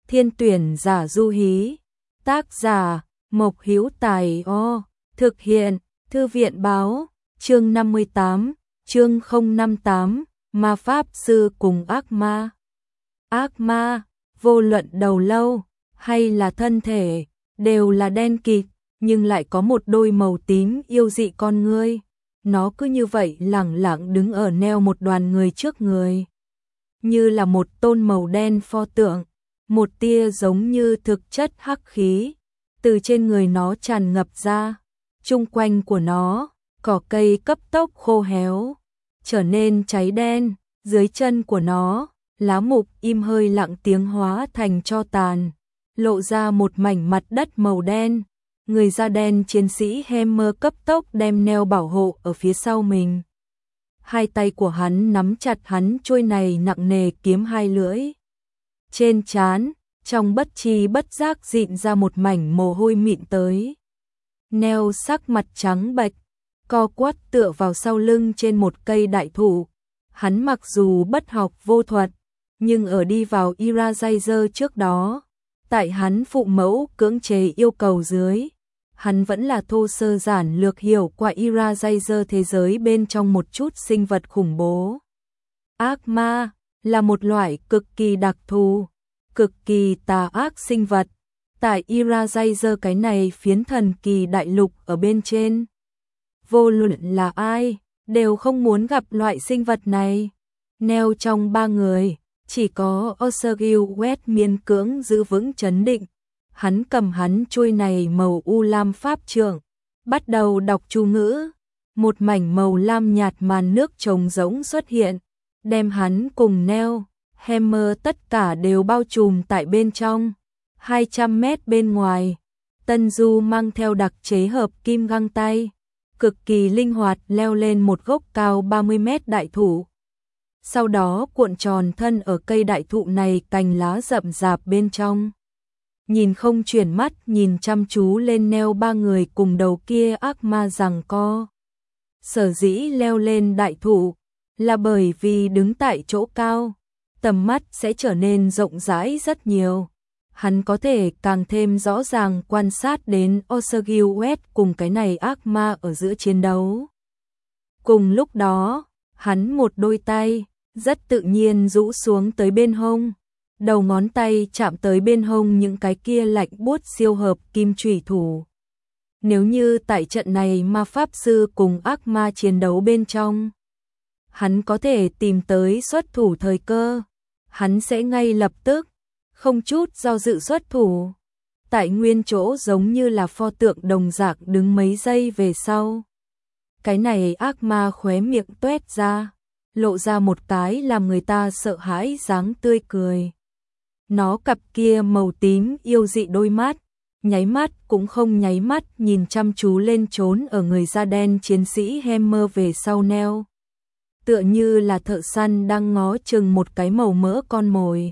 Thiên tuyển giả du hí. Tác giả Mộc Hữu Tài. Thực hiện Thư viện báo. Chương 58, chương 058, ma pháp sư cùng ác ma. Ác ma, vô luận đầu lâu hay là thân thể, đều là đen kịt, nhưng lại có một đôi màu tím yêu dị con ngươi. Nó cứ như vậy lẳng lặng đứng ở neo một đoàn người trước người, như là một tôn màu đen pho tượng. Một tia giống như thực chất hắc khí từ trên người nó tràn ngập ra. Chung quanh của nó, cỏ cây cấp tốc khô héo, trở nên cháy đen. Dưới chân của nó, lá mục im hơi lặng tiếng hóa thành tro tàn, lộ ra một mảnh mặt đất màu đen. Người da đen chiến sĩ Hammer cấp tốc đem neo bảo hộ ở phía sau mình. Hai tay của hắn nắm chặt hắn chuôi này nặng nề kiếm hai lưỡi. Trên trán, trong bất tri bất giác dịn ra một mảnh mồ hôi mịn tới. Neo sắc mặt trắng bệch, co quắp tựa vào sau lưng trên một cây đại thụ. Hắn mặc dù bất học vô thuật, nhưng ở đi vào Eraser trước đó, tại hắn phụ mẫu cưỡng chế yêu cầu dưới, hắn vẫn là thô sơ giản lược hiểu qua Eraser thế giới bên trong một chút sinh vật khủng bố. Ác ma là một loại cực kỳ đặc thù, cực kỳ tà ác sinh vật. Tại Eraser cái này phiến thần kỳ đại lục ở bên trên, vô luận là ai đều không muốn gặp loại sinh vật này. Neo trong ba người, chỉ có Osagil West miễn cưỡng giữ vững trấn định. Hắn cầm hắn chuôi này màu u lam pháp trượng, bắt đầu đọc chú ngữ. Một mảnh màu lam nhạt màn nước trống rỗng xuất hiện, đem hắn cùng Neo, Hammer tất cả đều bao trùm tại bên trong. 200 mét bên ngoài, Tân Du mang theo đặc chế hợp kim găng tay, cực kỳ linh hoạt leo lên một gốc cao 30 mét đại thụ. Sau đó cuộn tròn thân ở cây đại thụ này cành lá rậm rạp bên trong. Nhìn không chuyển mắt nhìn chăm chú lên Neo ba người cùng đầu kia ác ma giằng co. Sở dĩ leo lên đại thụ là bởi vì đứng tại chỗ cao, tầm mắt sẽ trở nên rộng rãi rất nhiều. Hắn có thể càng thêm rõ ràng quan sát đến Osagil West cùng cái này ác ma ở giữa chiến đấu. Cùng lúc đó, hắn một đôi tay rất tự nhiên rũ xuống tới bên hông, đầu ngón tay chạm tới bên hông những cái kia lạnh buốt siêu hợp kim chủy thủ. Nếu như tại trận này ma pháp sư cùng ác ma chiến đấu bên trong, hắn có thể tìm tới xuất thủ thời cơ, hắn sẽ ngay lập tức, không chút do dự xuất thủ. Tại nguyên chỗ giống như là pho tượng đồng dạng đứng mấy giây về sau. Cái này ác ma khóe miệng tuét ra, lộ ra một cái làm người ta sợ hãi dáng tươi cười. Nó cặp kia màu tím yêu dị đôi mắt, nháy mắt cũng không nháy mắt nhìn chăm chú lên trốn ở người da đen chiến sĩ Hammer về sau Neo. Tựa như là thợ săn đang ngó chừng một cái màu mỡ con mồi.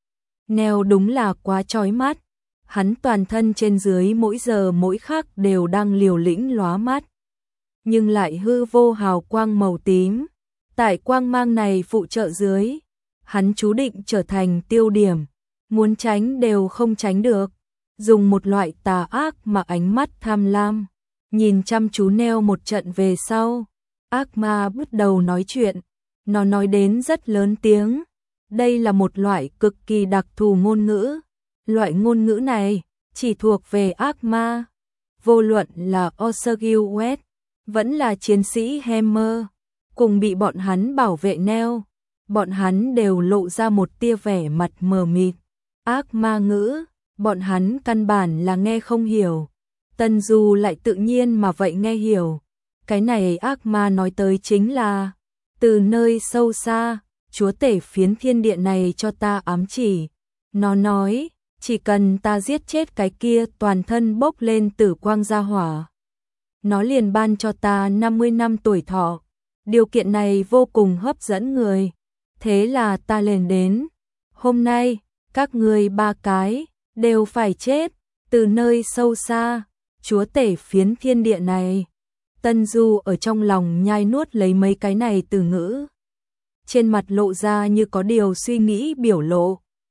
Neo đúng là quá chói mắt, hắn toàn thân trên dưới mỗi giờ mỗi khắc đều đang liều lĩnh lóa mắt, nhưng lại hư vô hào quang màu tím. Tại quang mang này phụ trợ dưới, hắn chú định trở thành tiêu điểm, muốn tránh đều không tránh được. Dùng một loại tà ác mà ánh mắt tham lam, nhìn chăm chú Neo một trận về sau, ác ma bắt đầu nói chuyện. Nó nói đến rất lớn tiếng. Đây là một loại cực kỳ đặc thù ngôn ngữ. Loại ngôn ngữ này chỉ thuộc về ác ma. Vô luận là Osagil West, vẫn là chiến sĩ Hammer, cùng bị bọn hắn bảo vệ Neo, bọn hắn đều lộ ra một tia vẻ mặt mờ mịt. Ác ma ngữ, bọn hắn căn bản là nghe không hiểu. Tân Du lại tự nhiên mà vậy nghe hiểu. Cái này ác ma nói tới chính là, từ nơi sâu xa, chúa tể phiến thiên địa này cho ta ám chỉ. Nó nói, chỉ cần ta giết chết cái kia toàn thân bốc lên tử quang gia hỏa, nó liền ban cho ta 50 năm tuổi thọ. Điều kiện này vô cùng hấp dẫn người. Thế là ta lên đến. Hôm nay, các ngươi ba cái đều phải chết. Từ nơi sâu xa, chúa tể phiến thiên địa này. Tân Du ở trong lòng nhai nuốt lấy mấy cái này từ ngữ. Trên mặt lộ ra như có điều suy nghĩ biểu lộ.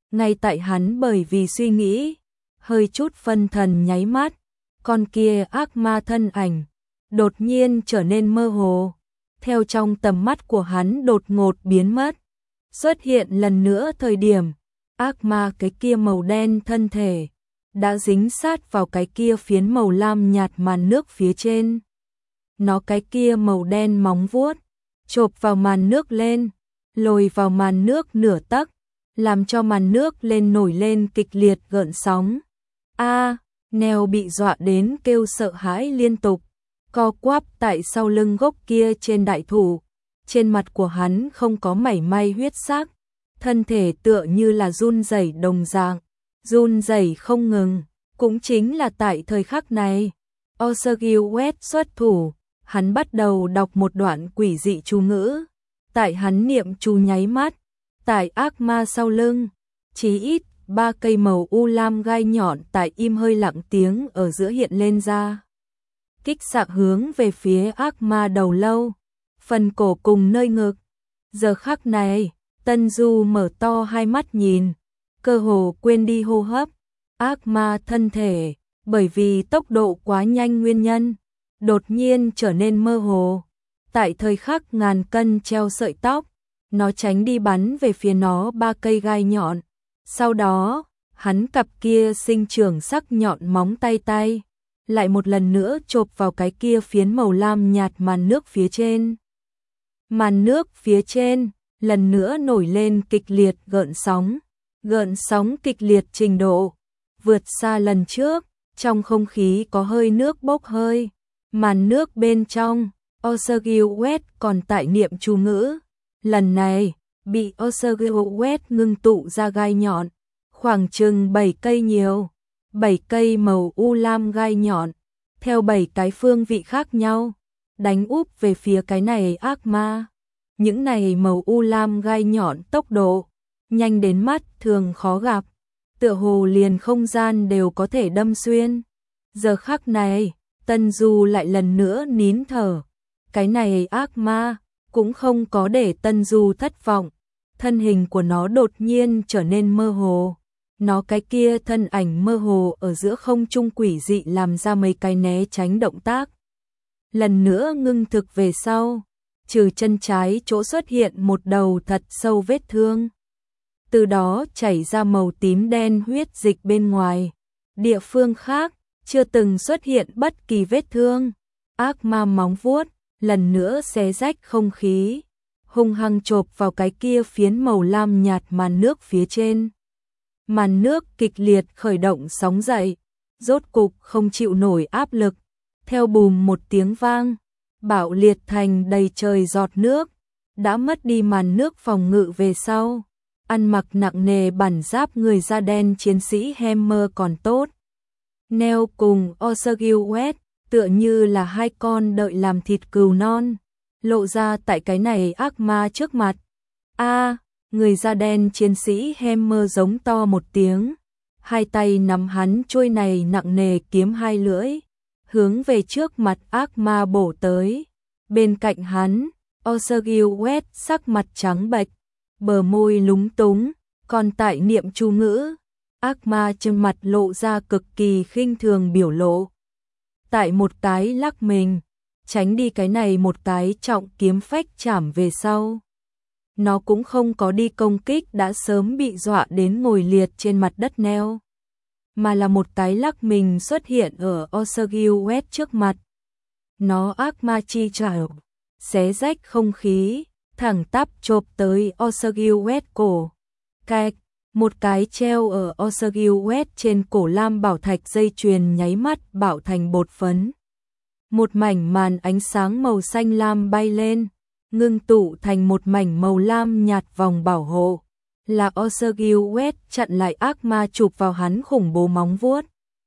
Ngay tại hắn bởi vì suy nghĩ, hơi chút phân thần nháy mắt, con kia ác ma thân ảnh đột nhiên trở nên mơ hồ, theo trong tầm mắt của hắn đột ngột biến mất. Xuất hiện lần nữa thời điểm, ác ma cái kia màu đen thân thể đã dính sát vào cái kia phiến màu lam nhạt màn nước phía trên. Nó cái kia màu đen móng vuốt chộp vào màn nước lên, lồi vào màn nước nửa tấc, làm cho màn nước lên nổi lên kịch liệt gợn sóng. Neo bị dọa đến kêu sợ hãi liên tục, co quắp tại sau lưng gốc kia trên đại thụ. Trên mặt của hắn không có mảy may huyết sắc, thân thể tựa như là run rẩy đồng dạng, run rẩy không ngừng. Cũng chính là tại thời khắc này, Osagil West xuất thủ, hắn bắt đầu đọc một đoạn quỷ dị chú ngữ. Tại hắn niệm chú nháy mắt, tại ác ma sau lưng, chí ít 3 cây màu u lam gai nhọn tại im hơi lặng tiếng ở giữa hiện lên ra. Kích xạ hướng về phía ác ma đầu lâu, phần cổ cùng nơi ngực. Giờ khắc này, Tân Du mở to hai mắt nhìn, cơ hồ quên đi hô hấp. Ác ma thân thể, bởi vì tốc độ quá nhanh nguyên nhân, đột nhiên trở nên mơ hồ. Tại thời khắc ngàn cân treo sợi tóc, nó tránh đi bắn về phía nó 3 cây gai nhọn. Sau đó, hắn cặp kia sinh trưởng sắc nhọn móng tay lại một lần nữa chộp vào cái kia phiến màu lam nhạt màn nước phía trên. Màn nước phía trên, lần nữa nổi lên kịch liệt gợn sóng kịch liệt trình độ, vượt xa lần trước, trong không khí có hơi nước bốc hơi. Màn nước bên trong, Osagil West còn tại niệm chú ngữ. Lần này, bị Osagil West ngưng tụ ra gai nhọn, khoảng chừng 7 cây nhiều. 7 cây màu u lam gai nhọn, theo 7 cái phương vị khác nhau, đánh úp về phía cái này ác ma. Những này màu u lam gai nhọn tốc độ nhanh đến mắt thường khó gặp, tựa hồ liền không gian đều có thể đâm xuyên. Giờ khắc này, Tân Du lại lần nữa nín thở. Cái này ác ma cũng không có để Tân Du thất vọng, thân hình của nó đột nhiên trở nên mơ hồ. Nó cái kia thân ảnh mơ hồ ở giữa không trung quỷ dị làm ra mấy cái né tránh động tác. Lần nữa ngưng thực về sau, trừ chân trái chỗ xuất hiện một đầu thật sâu vết thương. Từ đó chảy ra màu tím đen huyết dịch bên ngoài. Địa phương khác, chưa từng xuất hiện bất kỳ vết thương. Ác ma móng vuốt, lần nữa xé rách không khí, hung hăng chộp vào cái kia phiến màu lam nhạt màn nước phía trên. Màn nước kịch liệt khởi động sóng dậy, rốt cục không chịu nổi áp lực, theo bùm một tiếng vang, bạo liệt thành đầy trời giọt nước, đã mất đi màn nước phòng ngự về sau. Ăn mặc nặng nề bản giáp người da đen chiến sĩ Hammer còn tốt. Neo cùng Osagil West tựa như là hai con đợi làm thịt cừu non, lộ ra tại cái này ác ma trước mặt. Người da đen chiến sĩ Hammer giống to một tiếng, hai tay nắm hắn chuôi này nặng nề kiếm hai lưỡi, hướng về trước mặt ác ma bổ tới. Bên cạnh hắn, Osagil West sắc mặt trắng bệch, bờ môi lúng túng, còn tại niệm chú ngữ. Ác ma trên mặt lộ ra cực kỳ khinh thường biểu lộ. Tại một cái lắc mình, tránh đi cái này một cái trọng kiếm phách chảm về sau. Nó cũng không có đi công kích đã sớm bị dọa đến ngồi liệt trên mặt đất Neo, mà là một cái lắc mình xuất hiện ở Osagil West trước mặt. Nó ác ma chi trảo, xé rách không khí, thẳng tắp chộp tới Osagil West cổ. Cạch, một cái treo ở Osagil West trên cổ lam bảo thạch dây chuyền nháy mắt bạo thành bột phấn. Một mảnh màn ánh sáng màu xanh lam bay lên, ngưng tụ thành một mảnh màu lam nhạt vòng bảo hộ, là Osagil West chặn lại ác ma chụp vào hắn khủng bố móng vuốt.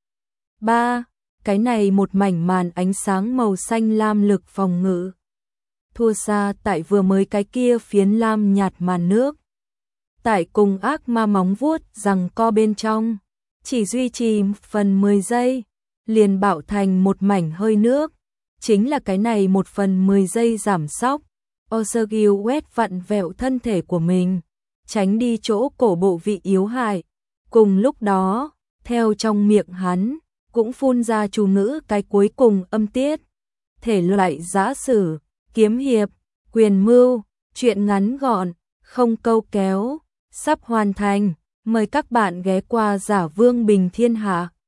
Cái này một mảnh màn ánh sáng màu xanh lam lực phòng ngự, thua xa tại vừa mới cái kia phiến lam nhạt màn nước. Tại cùng ác ma móng vuốt giằng co bên trong, chỉ duy trì phần 10 giây, liền bạo thành một mảnh hơi nước. Chính là cái này một phần 10 giây giảm sóc, Osagil West vặn vẹo thân thể của mình, tránh đi chỗ cổ bộ vị yếu hại. Cùng lúc đó, theo trong miệng hắn, cũng phun ra chú ngữ cái cuối cùng âm tiết. Thể loại giã sử, kiếm hiệp, quyền mưu, truyện ngắn gọn, không câu kéo, sắp hoàn thành. Mời các bạn ghé qua Giả Vương Bình Thiên Hạ.